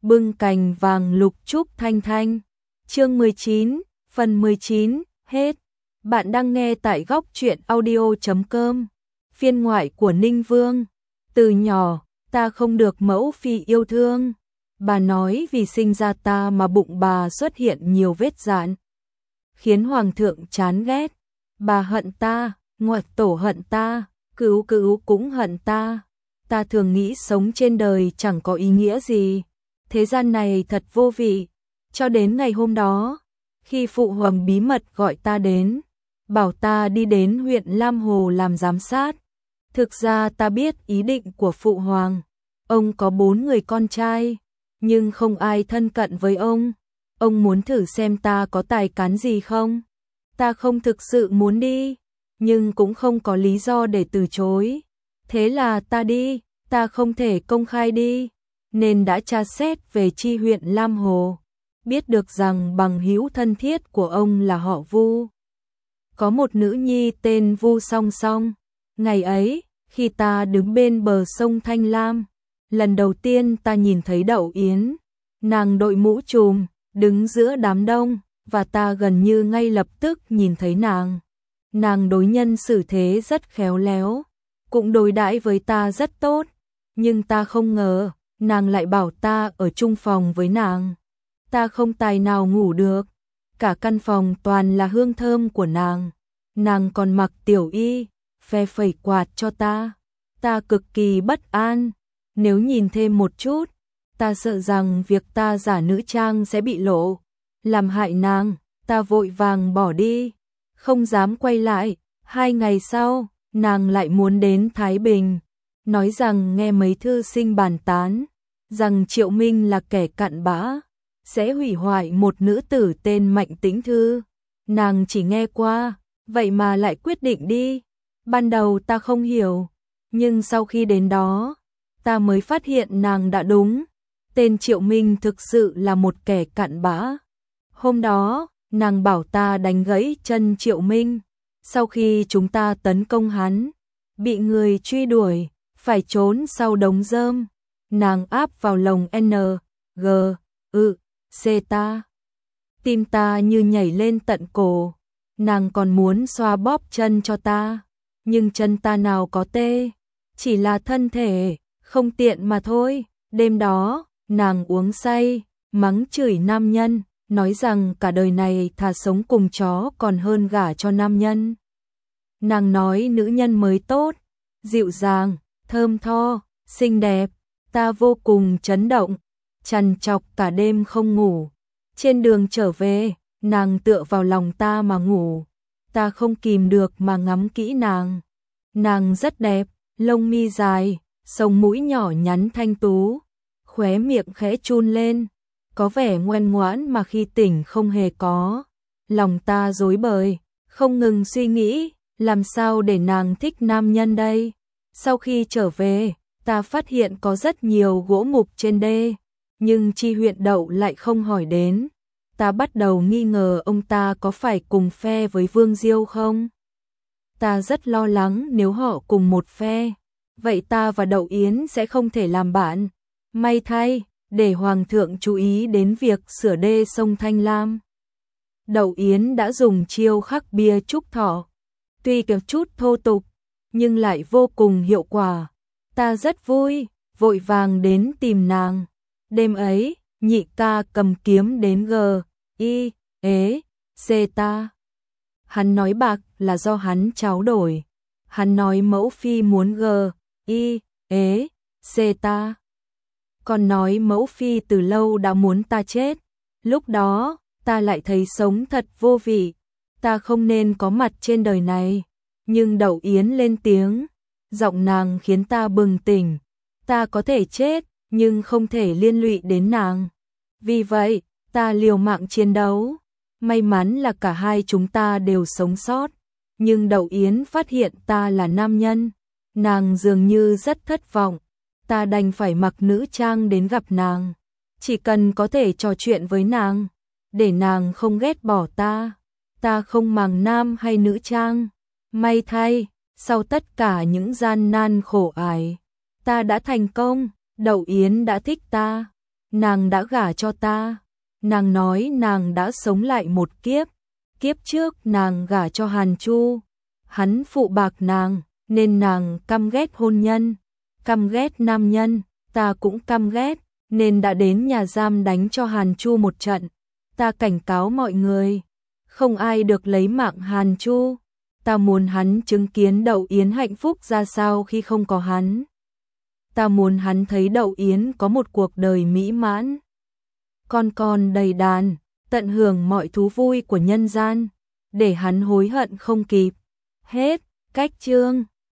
bưng cành vàng lục trúc thanh thanh. Chương 19, phần 19, hết. Bạn đang nghe tại góc truyện audio.com. Phiên ngoại của Ninh Vương. Từ nhỏ, ta không được mẫu phi yêu thương. Bà nói vì sinh ra ta mà bụng bà xuất hiện nhiều vết rạn, khiến hoàng thượng chán ghét. Bà hận ta, ngoại tổ hận ta, cứu cứu cũng hận ta. Ta thường nghĩ sống trên đời chẳng có ý nghĩa gì. Thế gian này thật vô vị. Cho đến ngày hôm đó, khi phụ hoàng bí mật gọi ta đến, bảo ta đi đến huyện Lam Hồ làm giám sát. Thực ra ta biết ý định của phụ hoàng. Ông có 4 người con trai, nhưng không ai thân cận với ông. Ông muốn thử xem ta có tài cán gì không. Ta không thực sự muốn đi, nhưng cũng không có lý do để từ chối. Thế là ta đi, ta không thể công khai đi, nên đã tra xét về chi huyện Lam Hồ. Biết được rằng bằng hữu thân thiết của ông là họ Vu. Có một nữ nhi tên Vu Song Song. Ngày ấy, khi ta đứng bên bờ sông Thanh Lam, lần đầu tiên ta nhìn thấy Đậu Yến. Nàng đội mũ trùm, đứng giữa đám đông, và ta gần như ngay lập tức nhìn thấy nàng. Nàng đối nhân xử thế rất khéo léo, cũng đối đãi với ta rất tốt, nhưng ta không ngờ, nàng lại bảo ta ở chung phòng với nàng. Ta không tài nào ngủ được, cả căn phòng toàn là hương thơm của nàng. Nàng còn mặc tiểu y, phe phẩy quạt cho ta. Ta cực kỳ bất an, nếu nhìn thêm một chút, ta sợ rằng việc ta giả nữ trang sẽ bị lộ, làm hại nàng. Ta vội vàng bỏ đi, không dám quay lại. 2 ngày sau, nàng lại muốn đến Thái Bình, nói rằng nghe mấy thư sinh bàn tán, rằng Triệu Minh là kẻ cặn bã, sẽ hủy hoại một nữ tử tên Mạnh Tĩnh Thư. Nàng chỉ nghe qua, vậy mà lại quyết định đi. Ban đầu ta không hiểu, nhưng sau khi đến đó, ta mới phát hiện nàng đã đúng. Tên Triệu Minh thực sự là một kẻ cặn bã. Hôm đó, nàng bảo ta đánh gãy chân Triệu Minh. Sau khi chúng ta tấn công hắn, bị người truy đuổi, phải trốn sau đống rơm, nàng áp vào lồng N, G, C ta. Tim ta như nhảy lên tận cổ. Nàng còn muốn xoa bóp chân cho ta, nhưng chân ta nào có tê, chỉ là thân thể không tiện mà thôi. Đêm đó, nàng uống say, mắng chửi nam nhân, nói rằng cả đời này thà sống cùng chó còn hơn gả cho nam nhân. Nàng nói nữ nhân mới tốt, dịu dàng, thơm tho, xinh đẹp. Ta vô cùng chấn động, trằn trọc cả đêm không ngủ. Trên đường trở về, nàng tựa vào lòng ta mà ngủ. Ta không kìm được mà ngắm kỹ nàng. Nàng rất đẹp, lông mi dài, sống mũi nhỏ nhắn thanh tú, khóe miệng khẽ chun lên, có vẻ ngoan ngoãn mà khi tỉnh không hề có. Lòng ta rối bời, không ngừng suy nghĩ, làm sao để nàng thích nam nhân đây. Sau khi trở về, ta phát hiện có rất nhiều gỗ mục trên đê, nhưng chi huyện Đậu lại không hỏi đến. Ta bắt đầu nghi ngờ ông ta có phải cùng phe với Vương Diêu không? Ta rất lo lắng nếu họ cùng một phe, vậy ta và Đậu Yến sẽ không thể làm bạn. May thay, để Hoàng thượng chú ý đến việc sửa đê sông Thanh Lam, Đậu Yến đã dùng chiêu khắc bia trúc thọ. Tuy có chút thô tục, nhưng lại vô cùng hiệu quả. Ta rất vui, vội vàng đến tìm nàng. Đêm ấy, nhị ca cầm kiếm đến C ta. Hắn nói bạc là do hắn tráo đổi. Hắn nói mẫu phi muốn C ta. Còn nói mẫu phi từ lâu đã muốn ta chết. Lúc đó, ta lại thấy sống thật vô vị. Ta không nên có mặt trên đời này. Nhưng Đậu Yến lên tiếng, giọng nàng khiến ta bừng tỉnh. Ta có thể chết, nhưng không thể liên lụy đến nàng. Vì vậy, ta liều mạng chiến đấu. May mắn là cả hai chúng ta đều sống sót. Nhưng Đậu Yến phát hiện ta là nam nhân. Nàng dường như rất thất vọng. Ta đành phải mặc nữ trang đến gặp nàng. Chỉ cần có thể trò chuyện với nàng, để nàng không ghét bỏ ta. Ta không màng nam hay nữ trang. May thay, sau tất cả những gian nan khổ ải, ta đã thành công. Đậu Yến đã thích ta. nàng đã gả cho ta. Nàng nói nàng đã sống lại một kiếp. Kiếp trước nàng gả cho Hàn Chu. Hắn phụ bạc nàng, nên nàng căm ghét hôn nhân, căm ghét nam nhân, ta cũng căm ghét, nên đã đến nhà giam đánh cho Hàn Chu một trận. Ta cảnh cáo mọi người, không ai được lấy mạng Hàn Chu. Ta muốn hắn chứng kiến Đậu Yến hạnh phúc ra sao khi không có hắn. Ta muốn hắn thấy Đậu Yến có một cuộc đời mỹ mãn, con đầy đàn, tận hưởng mọi thú vui của nhân gian, để hắn hối hận không kịp. Hết. Cách chương